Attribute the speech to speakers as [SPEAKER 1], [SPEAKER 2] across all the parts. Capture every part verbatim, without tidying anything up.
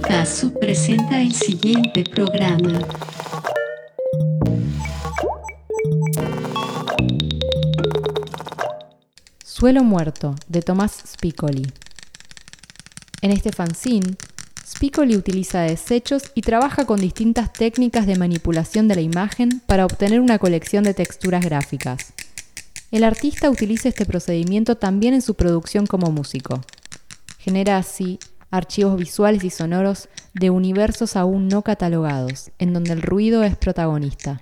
[SPEAKER 1] Caso presenta el siguiente programa.
[SPEAKER 2] Suelo muerto, de Tomás Spicoli. En este fanzine, Spicoli utiliza desechos y trabaja con distintas técnicas de manipulación de la imagen para obtener una colección de texturas gráficas. El artista utiliza este procedimiento también en su producción como músico. Genera así archivos visuales y sonoros de universos aún no catalogados, en donde el ruido es protagonista.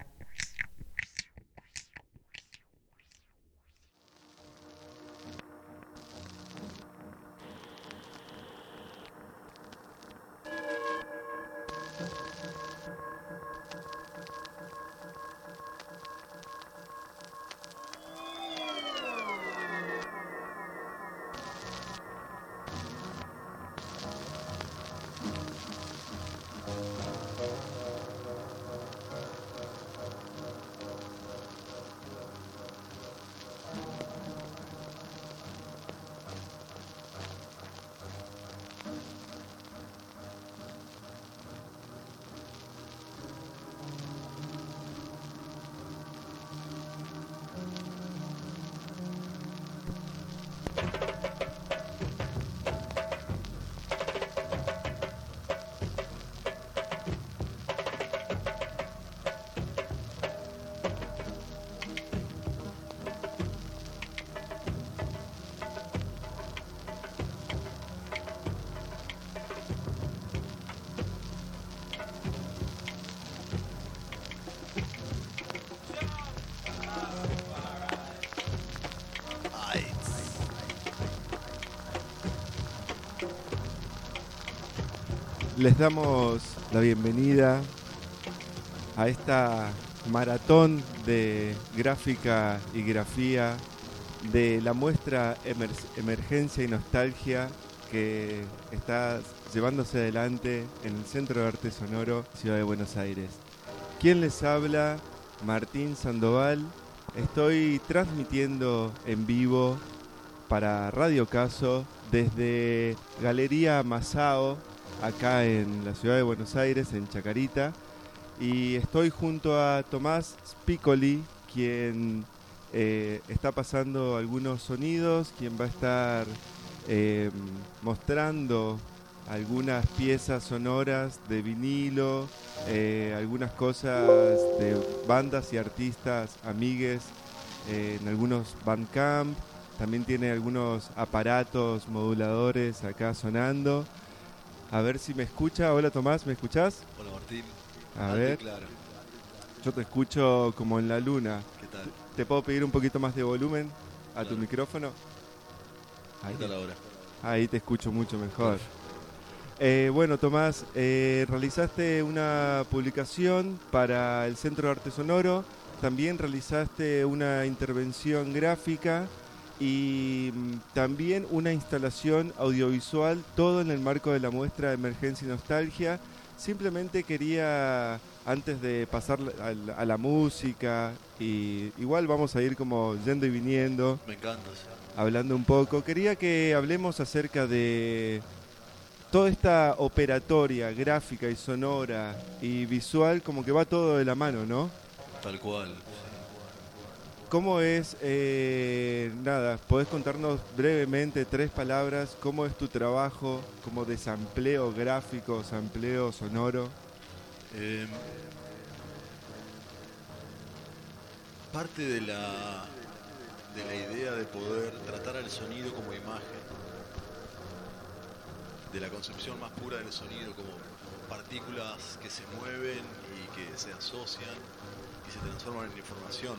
[SPEAKER 3] Les damos la bienvenida a esta maratón de gráfica y grafía de la muestra Emer- Emergencia y Nostalgia que está llevándose adelante en el Centro de Arte Sonoro, Ciudad de Buenos Aires. ¿Quién les habla? Martín Sandoval. Estoy transmitiendo en vivo para Radio Caso desde Galería Masao, acá en la ciudad de Buenos Aires, en Chacarita, y estoy junto a Tomás Spicoli, quien eh, está pasando algunos sonidos, quien va a estar eh, mostrando algunas piezas sonoras de vinilo, eh, algunas cosas de bandas y artistas amigues eh, en algunos Bandcamp. También tiene algunos aparatos moduladores acá sonando. A ver si me escucha. Hola Tomás, ¿me escuchás?
[SPEAKER 4] Hola Martín.
[SPEAKER 3] A
[SPEAKER 4] Alto
[SPEAKER 3] ver.
[SPEAKER 4] y claro.
[SPEAKER 3] Yo te escucho como en la luna.
[SPEAKER 4] ¿Qué tal?
[SPEAKER 3] ¿Te puedo pedir un poquito más de volumen a
[SPEAKER 4] Claro.
[SPEAKER 3] tu micrófono? Ahí.
[SPEAKER 4] ¿Qué tal ahora?
[SPEAKER 3] Ahí te escucho mucho mejor. Eh, bueno Tomás, eh, realizaste una publicación para el Centro de Arte Sonoro. También realizaste una intervención gráfica y mm, también una instalación audiovisual, todo en el marco de la muestra Emergencia y Nostalgia. Simplemente quería, antes de pasar a la, a la música, y igual vamos a ir como yendo y viniendo,
[SPEAKER 4] Me encanta. Sí.
[SPEAKER 3] hablando un poco, quería que hablemos acerca de toda esta operatoria gráfica y sonora y visual, como que va todo de la mano, ¿no?
[SPEAKER 4] Tal cual.
[SPEAKER 3] ¿Cómo es, eh, nada, podés contarnos brevemente, tres palabras, cómo es tu trabajo como de sampleo gráfico, sampleo sonoro?
[SPEAKER 4] Eh, parte de la, de la idea de poder tratar al sonido como imagen, de la concepción más pura del sonido como partículas que se mueven y que se asocian y se transforman en información.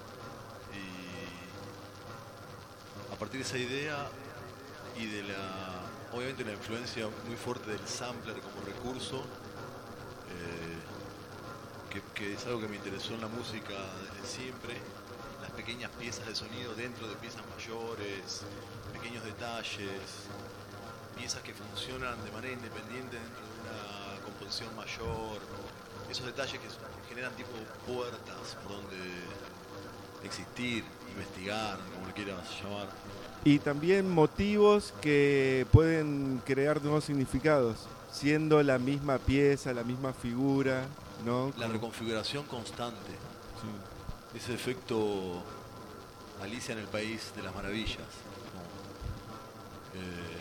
[SPEAKER 4] Y a partir de esa idea y de la, obviamente la influencia muy fuerte del sampler como recurso, eh, que, que es algo que me interesó en la música desde siempre, las pequeñas piezas de sonido dentro de piezas mayores, pequeños detalles, piezas que funcionan de manera independiente dentro de una composición mayor, esos detalles que generan tipo puertas por donde existir, investigar, como le quieras llamar.
[SPEAKER 3] Y también motivos que pueden crear nuevos significados. siendo la misma pieza, la misma figura, ¿no?
[SPEAKER 4] La reconfiguración constante.
[SPEAKER 3] Sí.
[SPEAKER 4] Ese efecto Alicia en el País de las Maravillas. ¿No? Eh,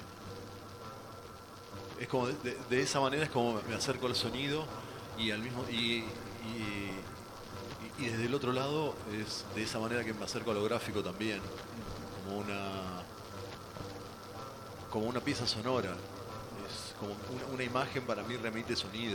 [SPEAKER 4] es como de, de, de esa manera es como me acerco al sonido y al mismo y, y, y, y desde el otro lado es de esa manera que me acerco a lo gráfico también, como una como una pieza sonora. Es como una, una imagen para mí remite sonido.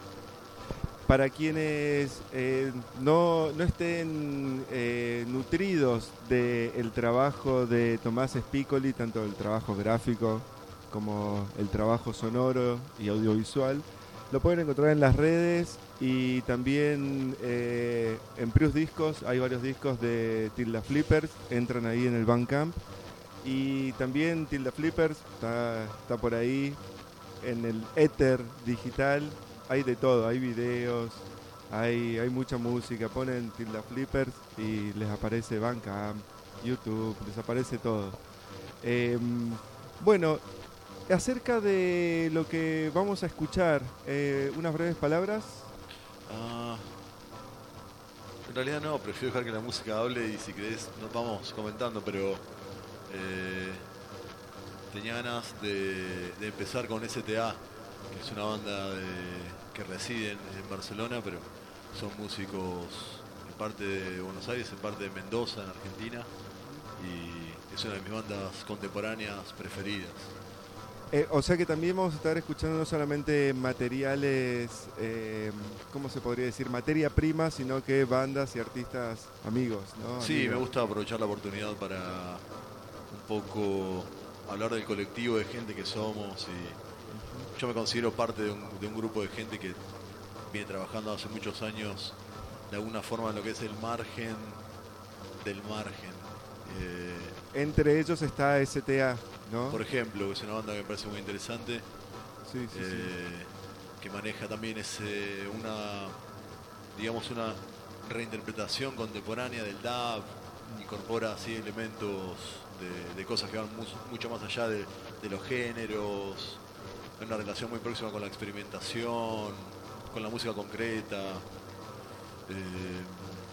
[SPEAKER 3] Para quienes eh, no, no estén eh, nutridos del trabajo de Tomás Spicoli, tanto el trabajo gráfico como el trabajo sonoro y audiovisual, lo pueden encontrar en las redes y también eh, en Prius Discos. Hay varios discos de Tilda Flippers, entran ahí en el Bandcamp. Y también Tilda Flippers está, está por ahí en el éter digital. Hay de todo, hay videos, hay, hay mucha música. Ponen Tilda Flippers y les aparece Bandcamp, YouTube, les aparece todo. Eh, bueno, acerca de lo que vamos a escuchar, eh, unas breves palabras.
[SPEAKER 4] Ah, en realidad no, prefiero dejar que la música hable y si querés nos vamos comentando, pero eh, tenía ganas de, de empezar con S T A, que es una banda de, que residen en Barcelona, pero son músicos en parte de Buenos Aires, en parte de Mendoza, en Argentina, y es una de mis bandas contemporáneas preferidas.
[SPEAKER 3] Eh, o sea que también vamos a estar escuchando no solamente materiales, eh, ¿cómo se podría decir? Materia prima, sino que bandas y artistas amigos, ¿no?
[SPEAKER 4] Sí,
[SPEAKER 3] amigos.
[SPEAKER 4] Me gusta aprovechar la oportunidad para un poco hablar del colectivo de gente que somos. Y yo me considero parte de un, de un grupo de gente que viene trabajando hace muchos años de alguna forma en lo que es el margen del margen. Eh,
[SPEAKER 3] Entre ellos está S T A, ¿no?
[SPEAKER 4] Por ejemplo, que es una banda que me parece muy interesante,
[SPEAKER 3] sí, sí,
[SPEAKER 4] eh,
[SPEAKER 3] sí.
[SPEAKER 4] que maneja también ese, una, digamos, una reinterpretación contemporánea del dub, incorpora así elementos de, de cosas que van mu mucho más allá de, de los géneros, hay una relación muy próxima con la experimentación, con la música concreta. Eh,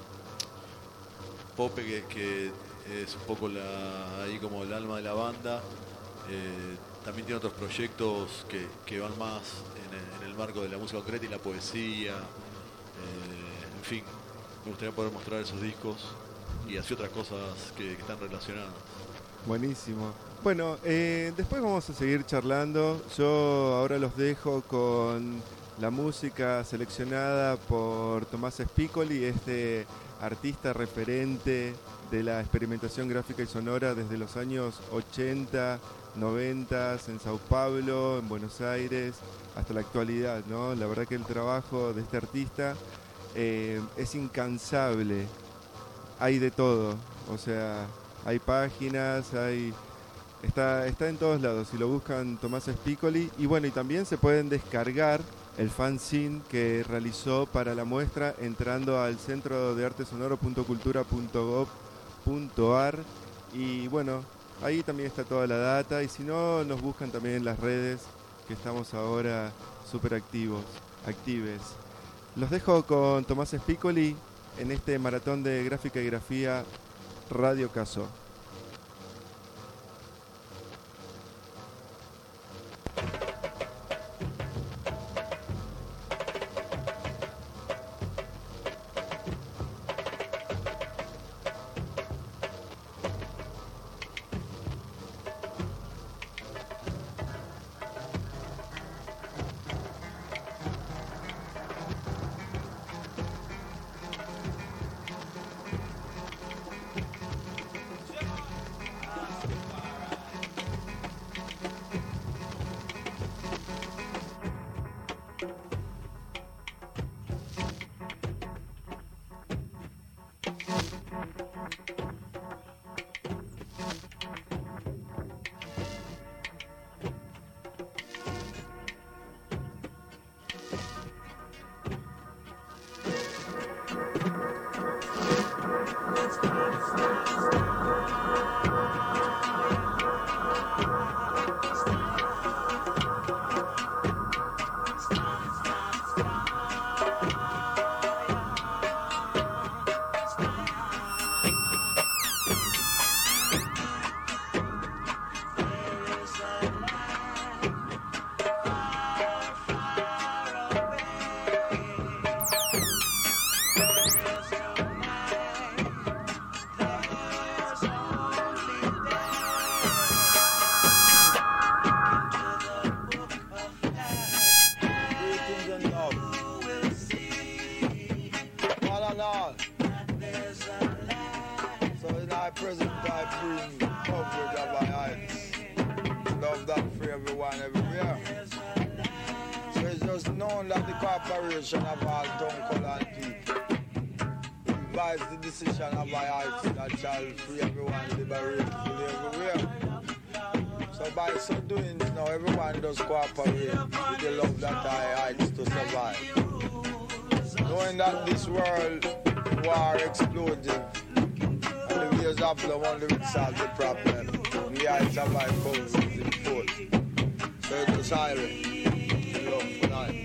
[SPEAKER 4] Pope, que, que es un poco la, ahí como el alma de la banda, eh, también tiene otros proyectos que, que van más en el, en el marco de la música concreta y la poesía. Eh, en fin, me gustaría poder mostrar esos discos y así otras cosas que, que están relacionadas.
[SPEAKER 3] Buenísimo. Bueno, eh, después vamos a seguir charlando. Yo ahora los dejo con la música seleccionada por Tomás Spicoli, este artista referente de la experimentación gráfica y sonora desde los años ochenta, noventa en Sao Paulo, en Buenos Aires, hasta la actualidad, ¿no? La verdad que el trabajo de este artista eh, es incansable. Hay de todo, o sea, hay páginas, hay está, está en todos lados. Si lo buscan Tomás Spicoli, y bueno, y también se pueden descargar el fanzine que realizó para la muestra entrando al centro de arte sonoro punto cultura punto gob punto ar, y bueno, ahí también está toda la data, y si no, nos buscan también en las redes, que estamos ahora súper activos, actives. Los dejo con Tomás Spicoli en este maratón de gráfica y grafía Radio Caso.
[SPEAKER 5] Yo Bridge of my heights. Love that for everyone, everywhere. So it's just known that the corporation of all tongue, color, and people advise the decision of my heights that shall free everyone liberate fully everywhere. So by so doing, now everyone does cooperate with the love that I heights to survive. Knowing that this world war explosive and the ways of love only will solve the problem. The heights of my cause is in full. So it's a siren. Love for nights.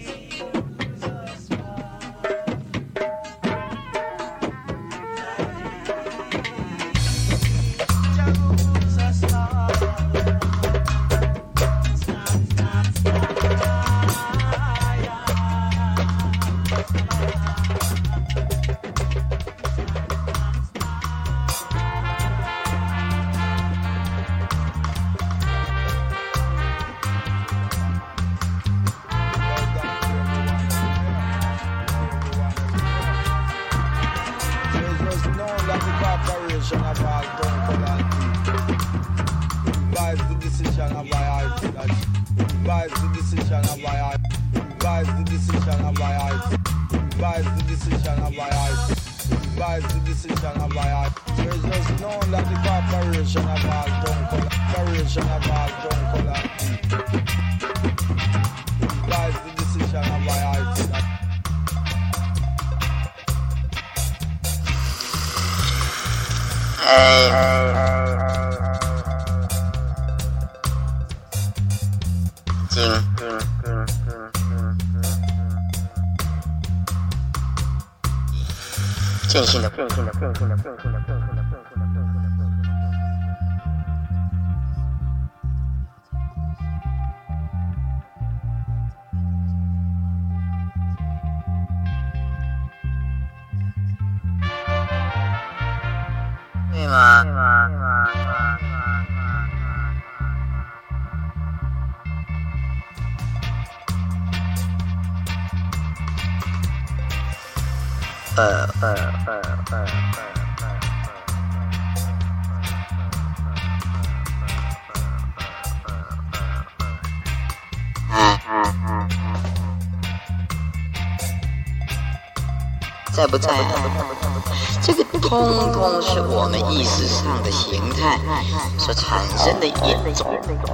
[SPEAKER 6] 在不在？这个通通是我们意识上的形态所产生的一种。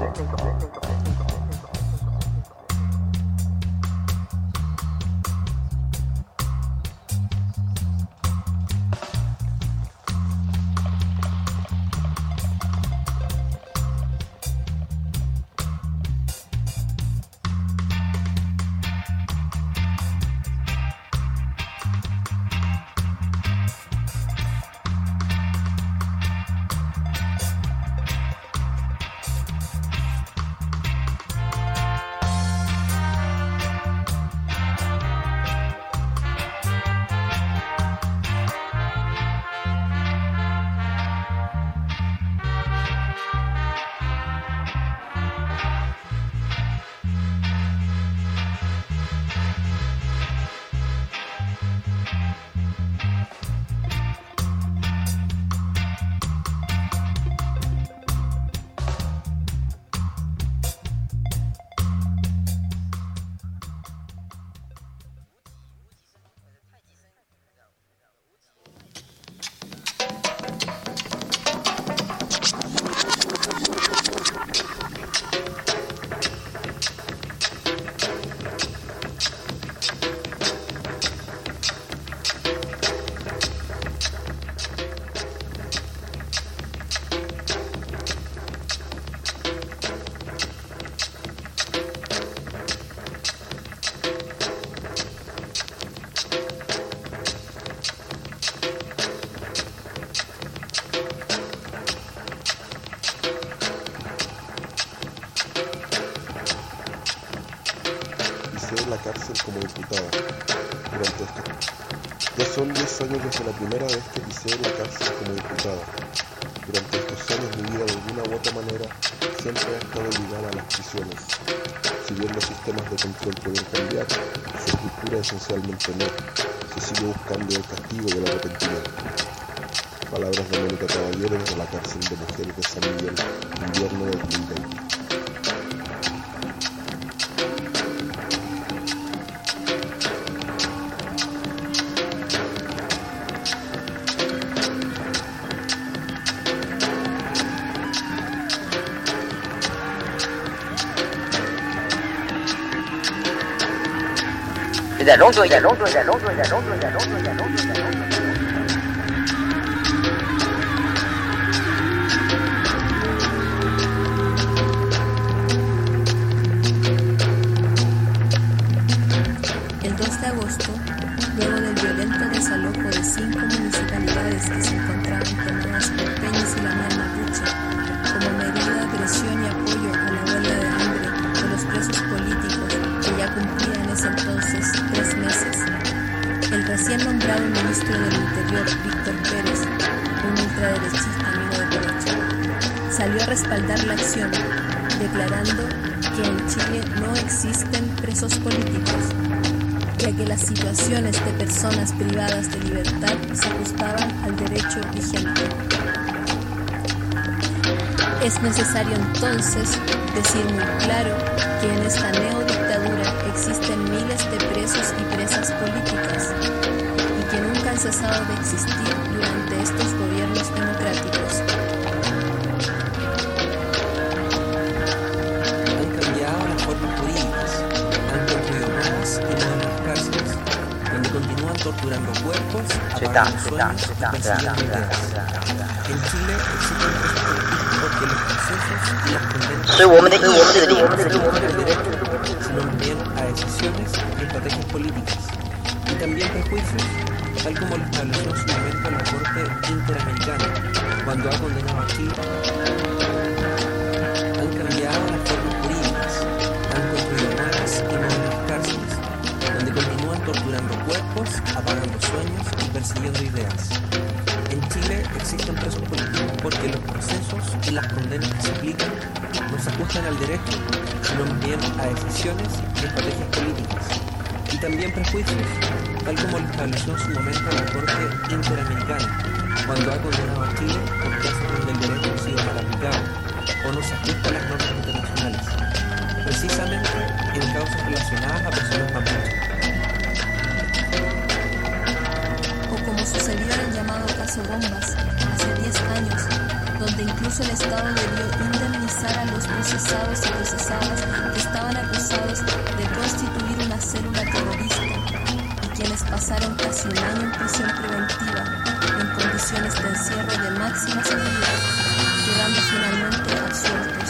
[SPEAKER 7] la cárcel como diputada durante este... Ya son diez años desde la primera vez que pisé la cárcel como diputada. Durante estos años mi vida de alguna u otra manera siempre ha estado ligada a las prisiones. Si bien los sistemas de control pueden cambiar, su estructura esencialmente no. Se sigue buscando el castigo y el arrepentimiento. Palabras de Mónica Caballero desde la cárcel de mujeres de San Miguel, invierno del dos mil veinte.
[SPEAKER 6] 忍住，忍住，忍住，忍住，忍住，忍住，忍住。
[SPEAKER 8] El dos de agosto, luego del violento desalojo de cinco municipalidades que se encontraban tomadas por Peñas y la Mar Mapuche, como medida de presión y apoyo a la huelga de hambre de los presos políticos que ya cumplían en ese entonces tres meses, el recién nombrado ministro del Interior, Víctor Pérez, un ultraderechista amigo de Pinochet, salió a respaldar la acción, declarando que en Chile no existen presos políticos, ya que las situaciones de personas privadas de libertad se ajustaban al derecho vigente. Es necesario entonces decir muy claro que en esta neodictadura existen miles de presos y presas políticas y que nunca han cesado de existir durante estos gobiernos democráticos.
[SPEAKER 9] Han cambiado las formas jurídicas, han construido nuevas y nuevas cárceles, donde continúan torturando cuerpos, apagando sueños y persiguiendo ideas. En Chile existen presos políticos porque los procesos y las condenas
[SPEAKER 6] soy woman that
[SPEAKER 9] no
[SPEAKER 6] you
[SPEAKER 9] solo
[SPEAKER 6] want
[SPEAKER 9] al derecho, sino también a decisiones y estrategias políticas, y también prejuicios, tal como lo estableció en su momento la Corte Interamericana, cuando ha condenado a Chile. Han cambiado las formas jurídicas, han construido nuevas y nuevas cárceles, donde continúan torturando cuerpos, apagando sueños y persiguiendo ideas. En Chile existen presos políticos porque los procesos y las condenas que se aplican no se ajustan al derecho, sino más bien a decisiones y estrategias políticas, y también prejuicios, tal como lo estableció en su momento la Corte Interamericana, cuando ha condenado a Chile por casos donde el derecho ha sido mal aplicado o no se ajusta a las normas internacionales, precisamente en causas relacionadas a personas mapuche.
[SPEAKER 8] O como sucedió en el llamado caso Bombas, hace diez años, donde incluso el Estado debió indemnizar a los procesados y procesadas que estaban acusados de constituir una célula terrorista y quienes pasaron casi un año en prisión preventiva en condiciones de encierro de máxima seguridad, quedando finalmente absueltos.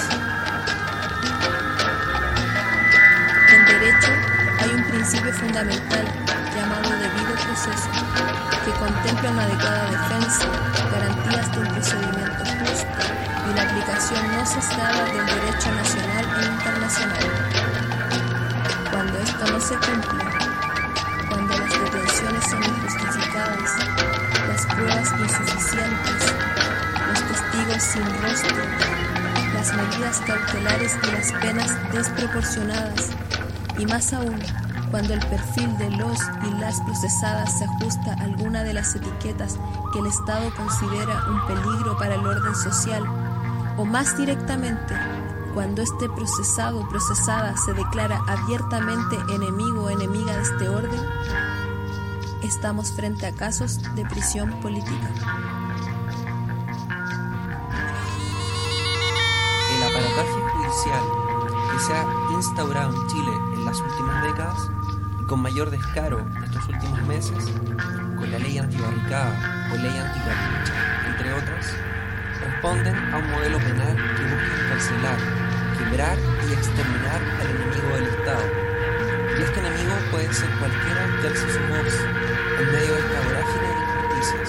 [SPEAKER 8] En derecho hay un principio fundamental llamado debido proceso, que contempla una adecuada defensa, garantías de un procedimiento justo y la aplicación no sesgada del derecho nacional e internacional. Cuando esto no se cumple, cuando las detenciones son injustificadas, las pruebas insuficientes, los testigos sin rostro, las medidas cautelares y las penas desproporcionadas, y más aún, cuando el perfil de los y las procesadas se ajusta a alguna de las etiquetas que el Estado considera un peligro para el orden social, o más directamente, cuando este procesado o procesada se declara abiertamente enemigo o enemiga de este orden, estamos frente a casos de prisión política.
[SPEAKER 9] El aparataje judicial que se ha instaurado en Chile en las últimas décadas, y con mayor descaro estos últimos meses, con la ley antibarricada o ley anticapucha, entre otras, responden a un modelo penal que busca encarcelar, quebrar y exterminar al enemigo del Estado. Y este enemigo puede ser cualquiera que alce su voz en medio de esta vorágine de injusticias.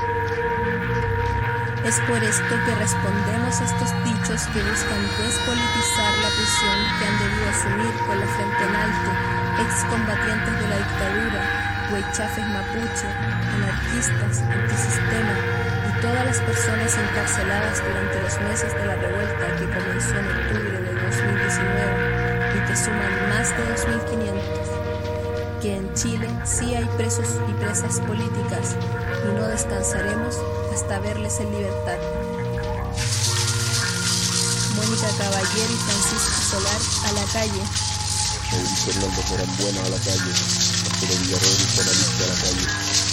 [SPEAKER 8] Es por esto que respondemos a estos dichos que buscan despolitizar la prisión que han debido asumir con la frente en alto excombatientes de la dictadura, huaychafes mapuche, anarquistas, antisistema y todas las personas encarceladas durante los meses de la revuelta que comenzó en octubre de dos mil diecinueve y que suman más de dos mil quinientos. Que en Chile sí hay presos y presas políticas y no descansaremos hasta verles en libertad. Mónica Caballero y Francisco Solar a la calle.
[SPEAKER 7] Mauricio Hernández Norambuena a la calle. Arturo Villarreal y Juan Alicia a la calle.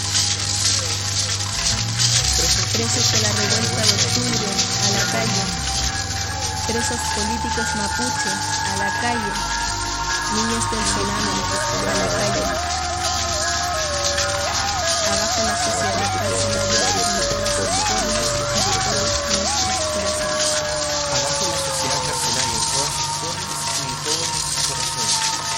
[SPEAKER 8] Presos de la revuelta de octubre a la calle. Presos políticos mapuche a la calle. Niños del Sename a la calle. Abajo la sociedad carcelaria en todas sus formas y de todos nuestros corazones.
[SPEAKER 9] Abajo la sociedad carcelaria en todas sus formas y en todos nuestros corazones.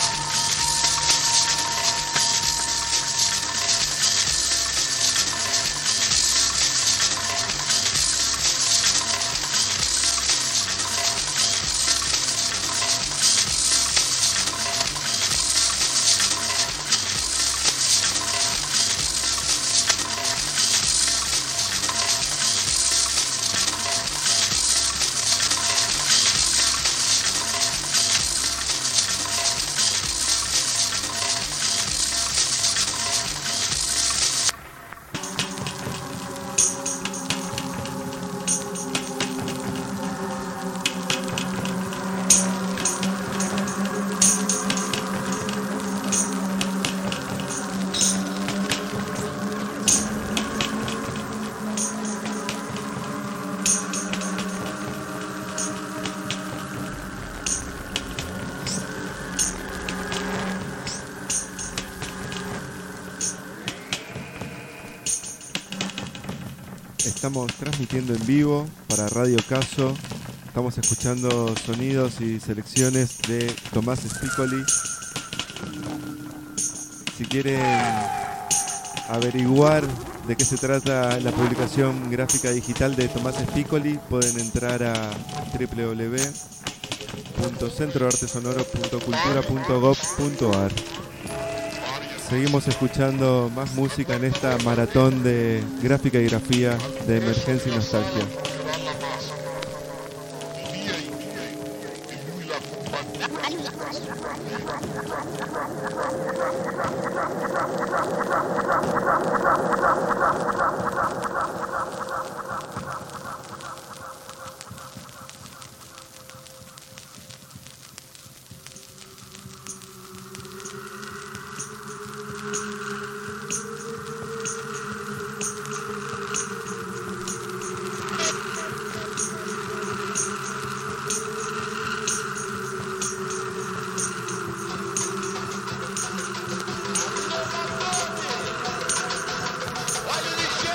[SPEAKER 3] Estamos transmitiendo en vivo para Radio Caso. Estamos escuchando sonidos y selecciones de Tomás Spicoli. Si quieren averiguar de qué se trata la publicación gráfica digital de Tomás Spicoli, pueden entrar a doble u doble u doble u punto centro de arte sonoro punto cultura punto gob punto ar. Seguimos escuchando más música en esta maratón de gráfica y grafía de Emergencia y Nostalgia.
[SPEAKER 10] Why did he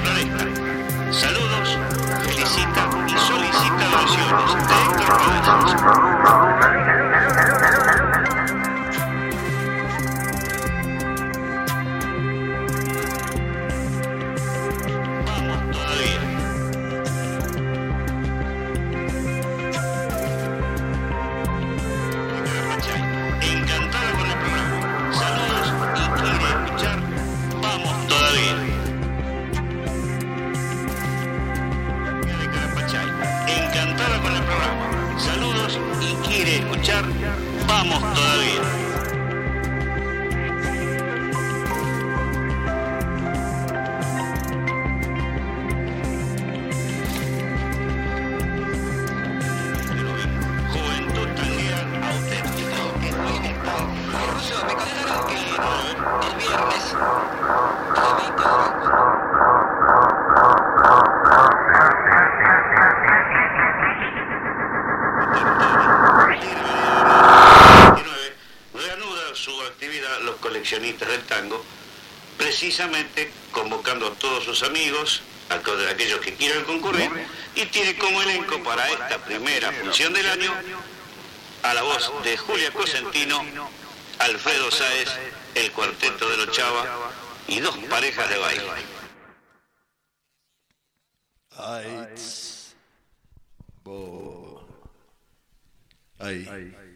[SPEAKER 10] Floresta. Saludos, felicita y solicita versiones de Héctor Cabezas. Vamos todavía. Juventud tanguera auténtica. Ruso, me contaron que el viernes a las veinte horas. Los coleccionistas del tango, precisamente convocando a todos sus amigos, a todos aquellos que quieran concurrir, y tiene como elenco para esta primera función del año a la voz de Julia Cosentino, Alfredo Sáez, el Cuarteto de los Chava y dos parejas de baile.
[SPEAKER 3] Ahí.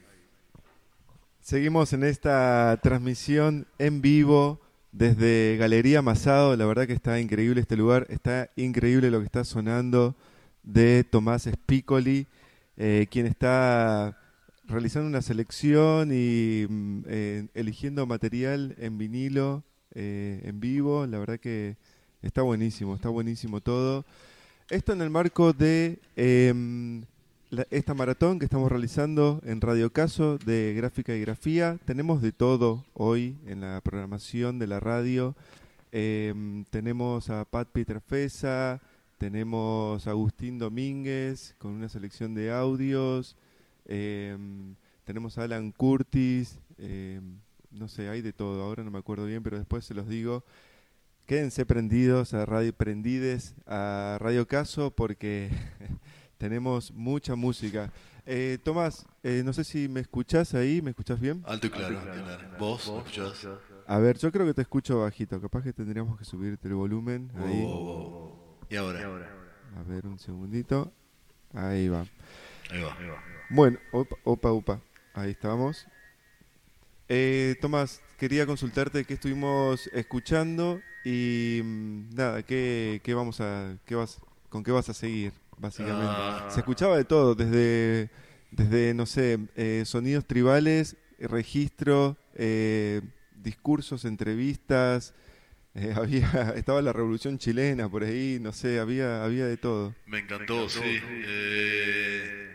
[SPEAKER 3] Seguimos en esta transmisión en vivo desde Galería Masado. La verdad que está increíble este lugar, está increíble lo que está sonando de Tomás Spicoli, eh, quien está realizando una selección y eh, eligiendo material en vinilo, eh, en vivo. La verdad que está buenísimo, está buenísimo todo. Esto en el marco de... Eh, La, esta maratón que estamos realizando en Radio Caso de Gráfica y Grafía. Tenemos de todo hoy en la programación de la radio. Eh, tenemos a Pat Pietrafesa, tenemos a Agustín Domínguez con una selección de audios, eh, tenemos a Alan Curtis, eh, no sé, hay de todo, ahora no me acuerdo bien, pero después se los digo. Quédense prendidos a Radio Prendides, a Radio Caso, porque... tenemos mucha música. Eh, Tomás, eh, no sé si me escuchás ahí, ¿me escuchás bien?
[SPEAKER 4] Alto y claro. ¿Vos me escuchás?
[SPEAKER 3] A ver, yo creo que te escucho bajito. Capaz que tendríamos que subirte el volumen. Ahí.
[SPEAKER 4] Oh, ¿Y ahora?
[SPEAKER 3] A ver, un segundito. Ahí va.
[SPEAKER 4] Ahí va. Ahí va.
[SPEAKER 3] Bueno, opa, opa, opa. Ahí estamos. Eh, Tomás, quería consultarte qué estuvimos escuchando y mmm, nada, qué, qué vamos a, qué vas, con qué vas a seguir. Básicamente. Ah. Se escuchaba de todo, desde, desde no sé, eh, sonidos tribales, registro, eh, discursos, entrevistas, eh, había estaba la Revolución Chilena por ahí, no sé, había había de todo.
[SPEAKER 4] Me encantó, Me encantó sí. Eh,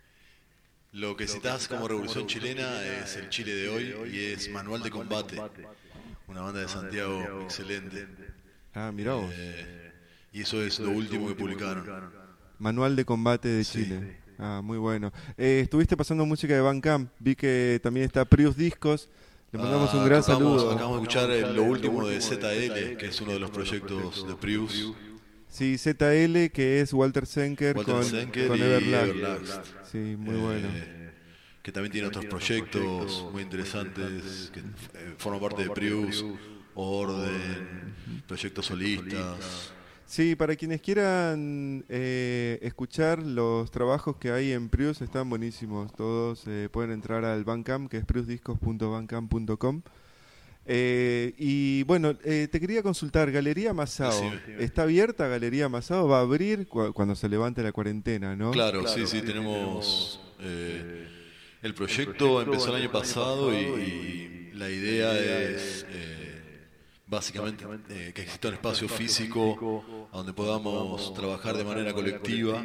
[SPEAKER 4] lo que citás como Revolución Chilena es el Chile de hoy y es Manual de Combate, una banda de Santiago excelente.
[SPEAKER 3] Ah, mirá vos.
[SPEAKER 4] Eh, y eso es lo último que publicaron.
[SPEAKER 3] Manual de Combate de sí. Chile. Ah, muy bueno. Eh, estuviste pasando música de Bandcamp. Vi que también está Prius Discos. Le mandamos ah, un gran
[SPEAKER 4] tocamos,
[SPEAKER 3] saludo.
[SPEAKER 4] Acabamos de escuchar el, lo último de Z L, que es uno de los proyectos de Prius.
[SPEAKER 3] Sí, Z L, que es Walter Senker
[SPEAKER 4] Walter
[SPEAKER 3] con,
[SPEAKER 4] Senker
[SPEAKER 3] con
[SPEAKER 4] y
[SPEAKER 3] Everlast.
[SPEAKER 4] Everlast.
[SPEAKER 3] Sí, muy eh, bueno.
[SPEAKER 4] Que también tiene otros proyectos muy interesantes que eh, forman parte de Prius, Orden, proyectos solistas.
[SPEAKER 3] Sí, para quienes quieran eh, escuchar los trabajos que hay en Prius, están buenísimos. Todos eh, pueden entrar al Bandcamp, que es priusdiscos punto bandcamp punto com. Eh, y bueno, eh, te quería consultar, Galería Masao, sí, sí, ¿está abierta Galería Masao? ¿Va a abrir cu- cuando se levante la cuarentena, no?
[SPEAKER 4] Claro, claro sí, sí, tenemos... Eh, el proyecto empezó el año pasado y, y la idea es... Eh, Básicamente eh, que exista un espacio físico donde podamos trabajar de manera colectiva.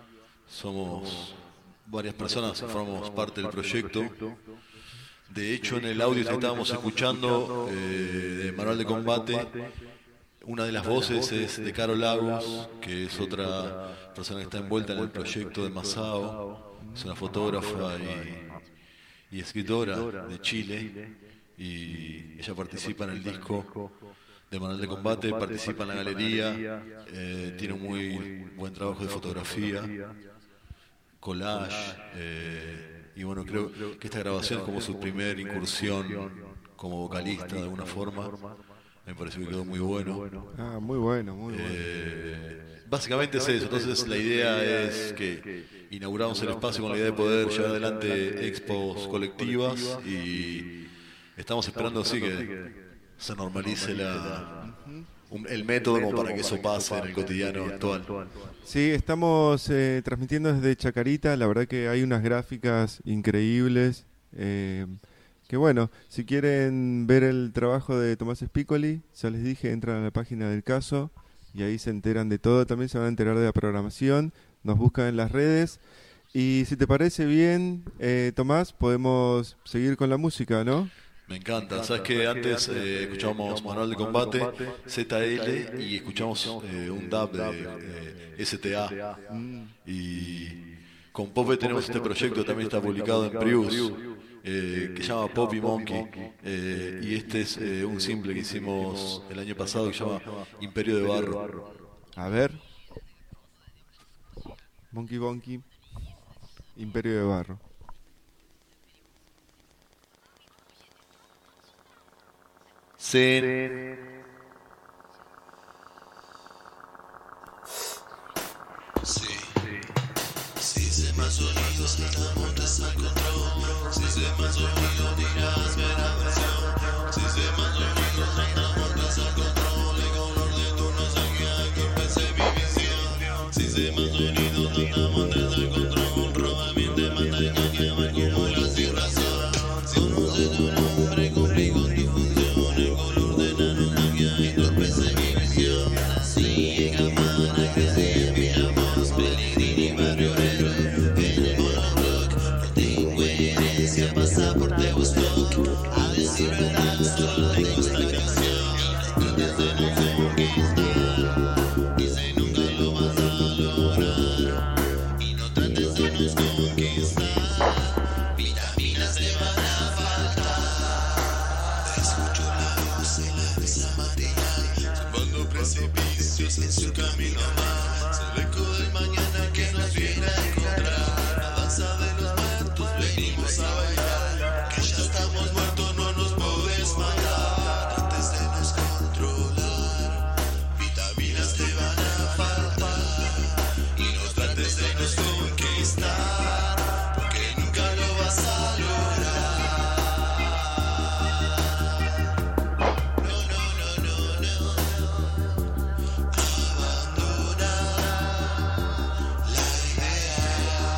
[SPEAKER 4] Somos varias personas que formamos parte del proyecto. De hecho, en el audio que estábamos escuchando eh, de Manual de Combate, una de las voces es de Caro Lagos, que es otra persona que está envuelta en el proyecto de Masao. Es una fotógrafa y, y escritora de Chile. Y ella participa en el disco de Manual de Combate, participa en la galería, eh, tiene un muy buen trabajo de fotografía, collage, eh, y bueno, creo que esta grabación es como su primera incursión como vocalista de alguna forma. Me pareció que quedó muy bueno.
[SPEAKER 3] Ah, muy bueno, muy bueno.
[SPEAKER 4] Eh, básicamente es eso. Entonces la idea es que inauguramos el espacio con la idea de poder llevar adelante expos colectivas y estamos esperando así que se normalice la, un, el método como para que eso pase en el cotidiano actual.
[SPEAKER 3] Sí, estamos eh, transmitiendo desde Chacarita. La verdad que hay unas gráficas increíbles. Eh, Que bueno, si quieren ver el trabajo de Tomás Spicoli, ya les dije, entran a la página del caso y ahí se enteran de todo. También se van a enterar de la programación, nos buscan en las redes. Y si te parece bien, eh, Tomás, podemos seguir con la música, ¿no?
[SPEAKER 4] Me encanta. Sabes que antes eh, escuchábamos Manual de Combate, Z L, y escuchamos eh, un dub de eh, S T A. Y con Pope tenemos este proyecto, también está publicado en Prius. Eh, que se llama Poppy Monkey, eh, y este es eh, un simple que hicimos el año pasado que se llama Imperio de Barro.
[SPEAKER 3] A ver. Monkey Bonky, Imperio de Barro.
[SPEAKER 4] Sí.
[SPEAKER 11] Sí. Si se más sonidos estamos al control. Si se más sonidos dirás ver la versión. Si se más sonidos estamos al control. El color de tu nostalgia que empecé mi visión. Si se más sonidos estamos al control. Roba mi de manteca que me acumula sin razón. Si conoce tu nombre cumplí con tu función. El color de la nostalgia entorpece mi visión. Así en Camana crecí en mi voz. Pellegrini barrio pasaporte Woodstock. A decir verdad solo tengo esta canción. Y desde no conquistar, dice nunca lo vas a lograr. Y no trates de nos conquistar, vitaminas te van a faltar. Te escucho la voz en la brisa material, zumbando precipicios en su camino más. El eco del mañana que nos viene a encontrar. La danza de los muertos venimos a bailar. Que ya estamos muertos, no nos podés matar. Antes de nos controlar, vitaminas te van a faltar. Y no trates de nos conquistar, porque nunca lo vas a lograr. No, no, no, no, no. Abandona la idea.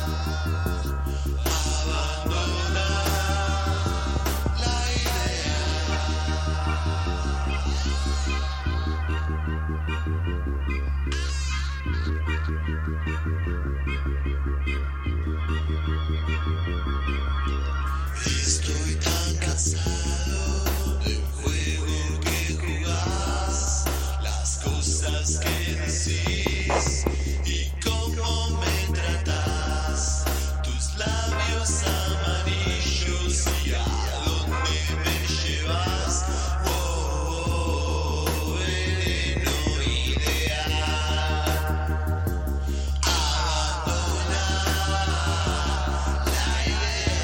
[SPEAKER 11] Abandona la idea. Estoy tan cansado de un juego que jugás, las cosas que decís y cómo me tratás, tus labios amarillos y a dónde me llevas. Oh, oh, veneno ideal. Abandona la idea.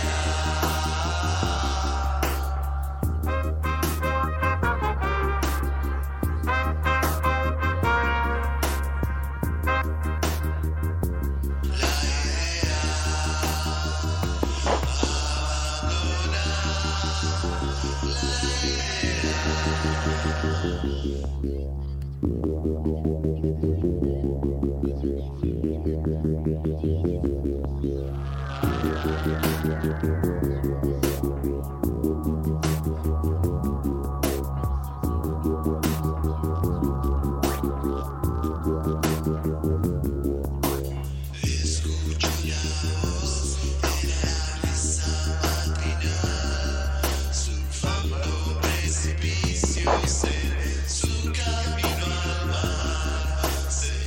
[SPEAKER 11] Escucho la voz en la brisa matinal, surfando precipicios en su camino al mar. Se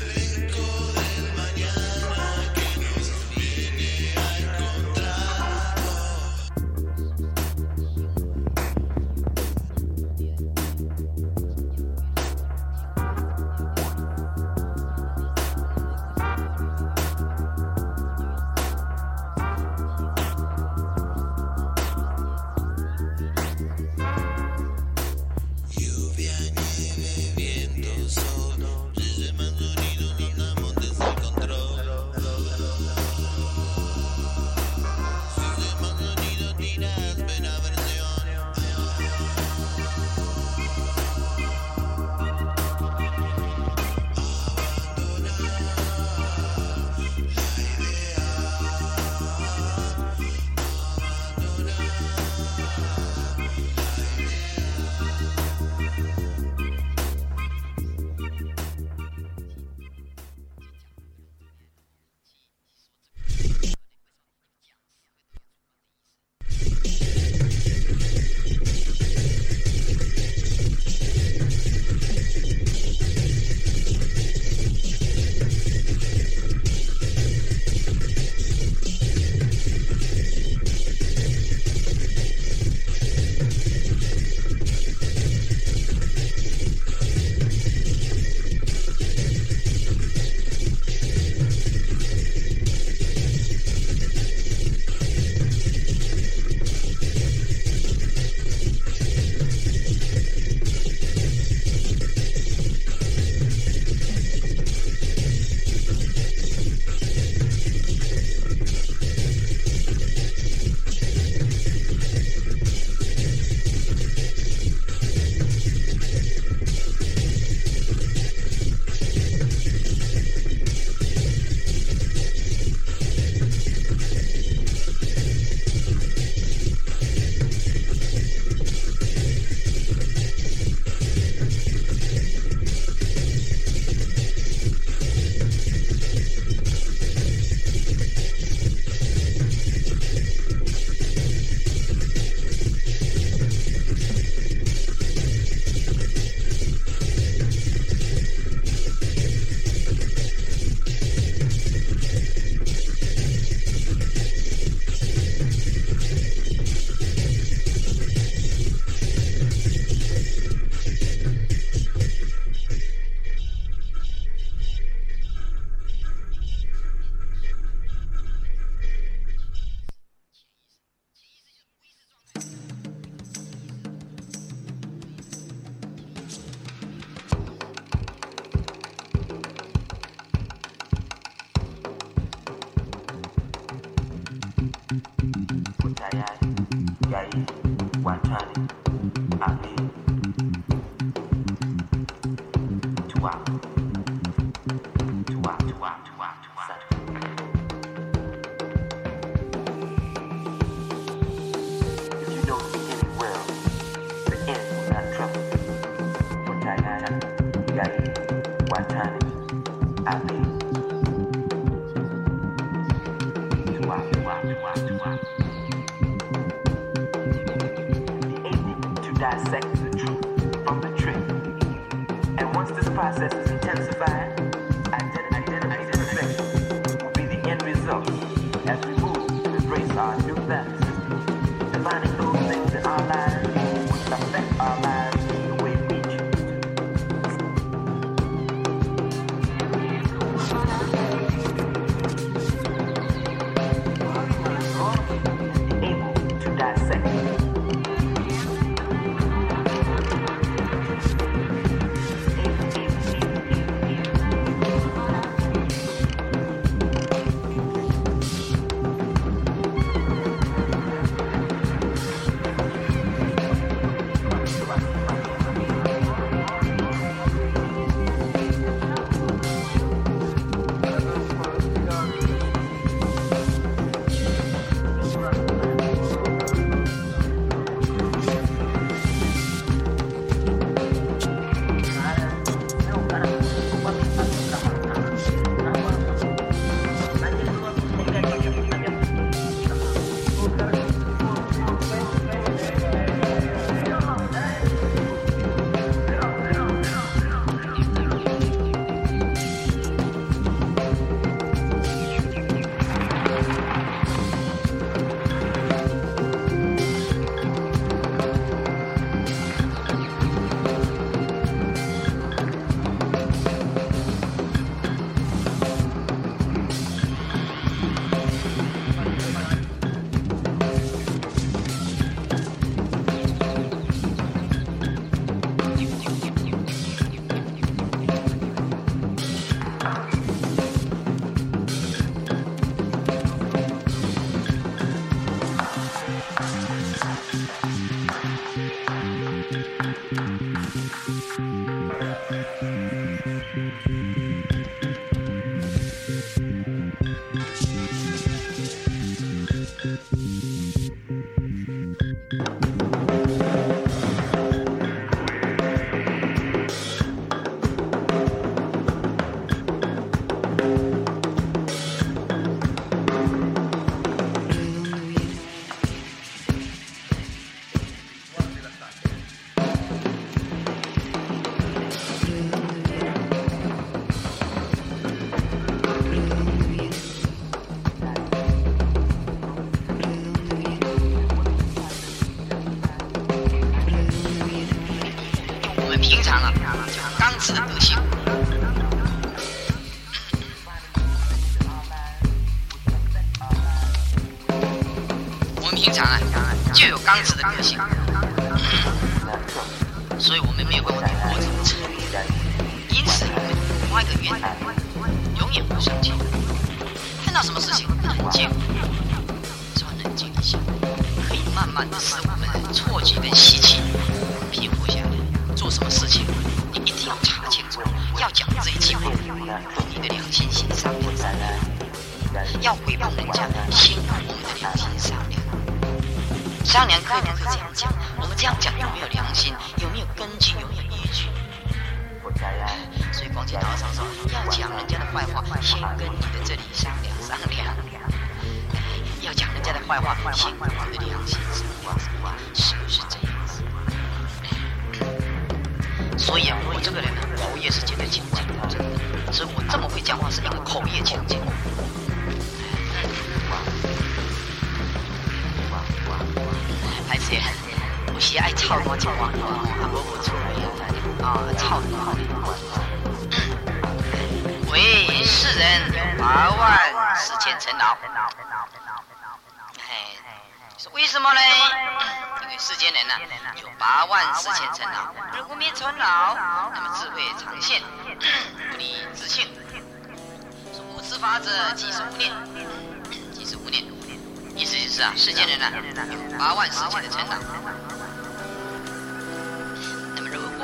[SPEAKER 6] 世间人啊，有八万世界的成长。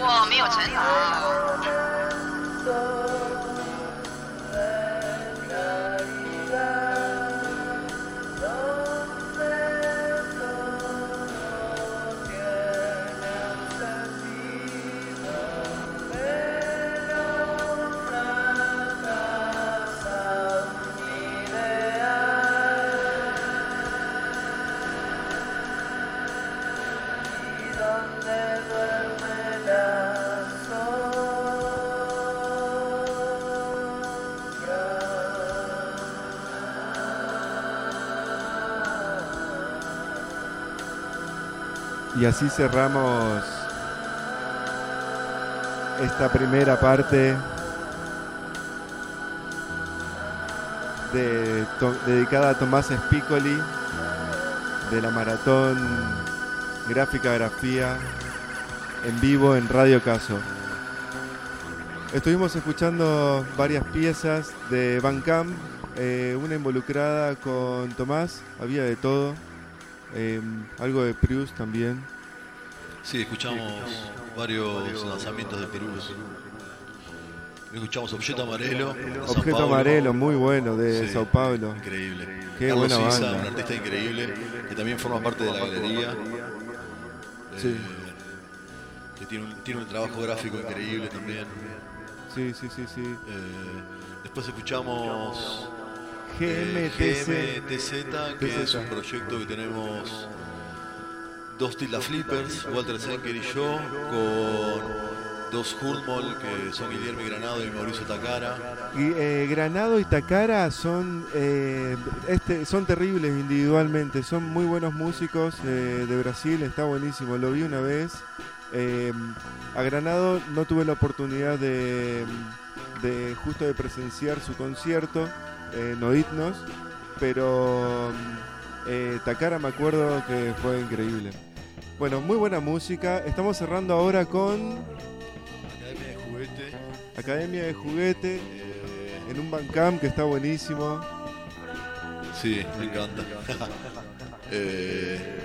[SPEAKER 6] 我没有成长。
[SPEAKER 3] Y así cerramos esta primera parte de, to, dedicada a Tomás Spicoli de la maratón Gráfica Grafía en vivo en Radio Caso. Estuvimos escuchando varias piezas de Van Camp, eh, una involucrada con Tomás, había de todo. Eh, algo de Prius también.
[SPEAKER 4] Sí, escuchamos varios lanzamientos de Prius. Escuchamos Objeto Amarelo.
[SPEAKER 3] Objeto Amarelo, muy bueno, de sí, Sao Paulo.
[SPEAKER 4] Increíble.
[SPEAKER 3] Qué
[SPEAKER 4] Carlos
[SPEAKER 3] buena
[SPEAKER 4] Sisa,
[SPEAKER 3] banda.
[SPEAKER 4] un artista increíble que también forma parte de la galería.
[SPEAKER 3] Sí.
[SPEAKER 4] Eh, que tiene un, tiene un trabajo gráfico increíble también.
[SPEAKER 3] Sí, sí, sí, sí.
[SPEAKER 4] Eh, después escuchamos
[SPEAKER 3] G M T Z,
[SPEAKER 4] G M T Z, que
[SPEAKER 3] T Z.
[SPEAKER 4] es un proyecto que tenemos dos Tilda Flippers, Walter Senker y yo, con dos Hurmol, que son Guillermo Granado y Mauricio Takara.
[SPEAKER 3] Y, eh, Granado y Takara son, eh, este, son terribles individualmente, son muy buenos músicos eh, de Brasil, está buenísimo, lo vi una vez. Eh, a Granado no tuve la oportunidad de, de justo de presenciar su concierto en Oídnos, pero eh, Takara me acuerdo que fue increíble. Bueno, muy buena música. Estamos cerrando ahora con
[SPEAKER 4] Academia de Juguete.
[SPEAKER 3] Academia de Juguete, eh, en un Bandcamp que está buenísimo.
[SPEAKER 4] Sí, me encanta. eh,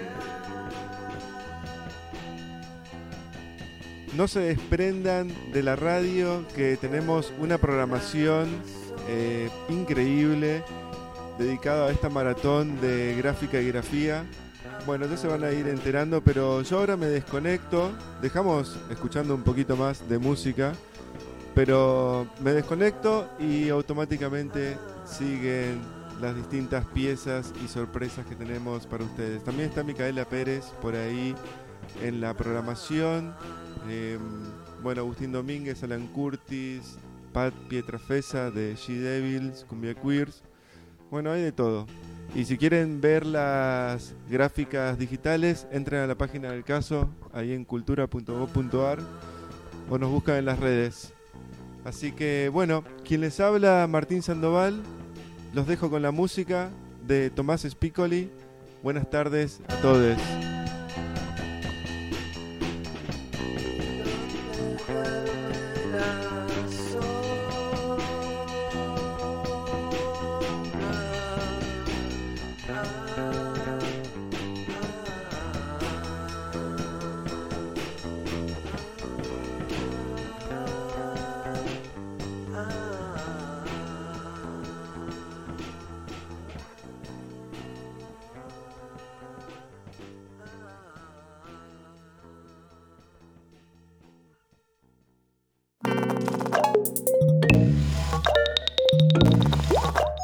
[SPEAKER 3] No se desprendan de la radio, que tenemos una programación eh, increíble dedicada a esta maratón de gráfica y grafía. Bueno, entonces se van a ir enterando, pero yo ahora me desconecto. Dejamos escuchando un poquito más de música, pero me desconecto y automáticamente siguen las distintas piezas y sorpresas que tenemos para ustedes. También está Micaela Pérez por ahí en la programación. Eh, bueno, Agustín Domínguez, Alan Curtis, Pat Pietrafesa de G-Devils, Cumbia Queers. Bueno, hay de todo. Y si quieren ver las gráficas digitales, entren a la página del caso, ahí en cultura punto gob punto ar, o nos buscan en las redes. Así que, bueno, quien les habla, Martín Sandoval, los dejo con la música de Tomás Spicoli. Buenas tardes a todos.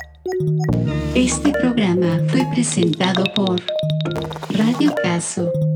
[SPEAKER 1] Este programa fue presentado por Radio Caso.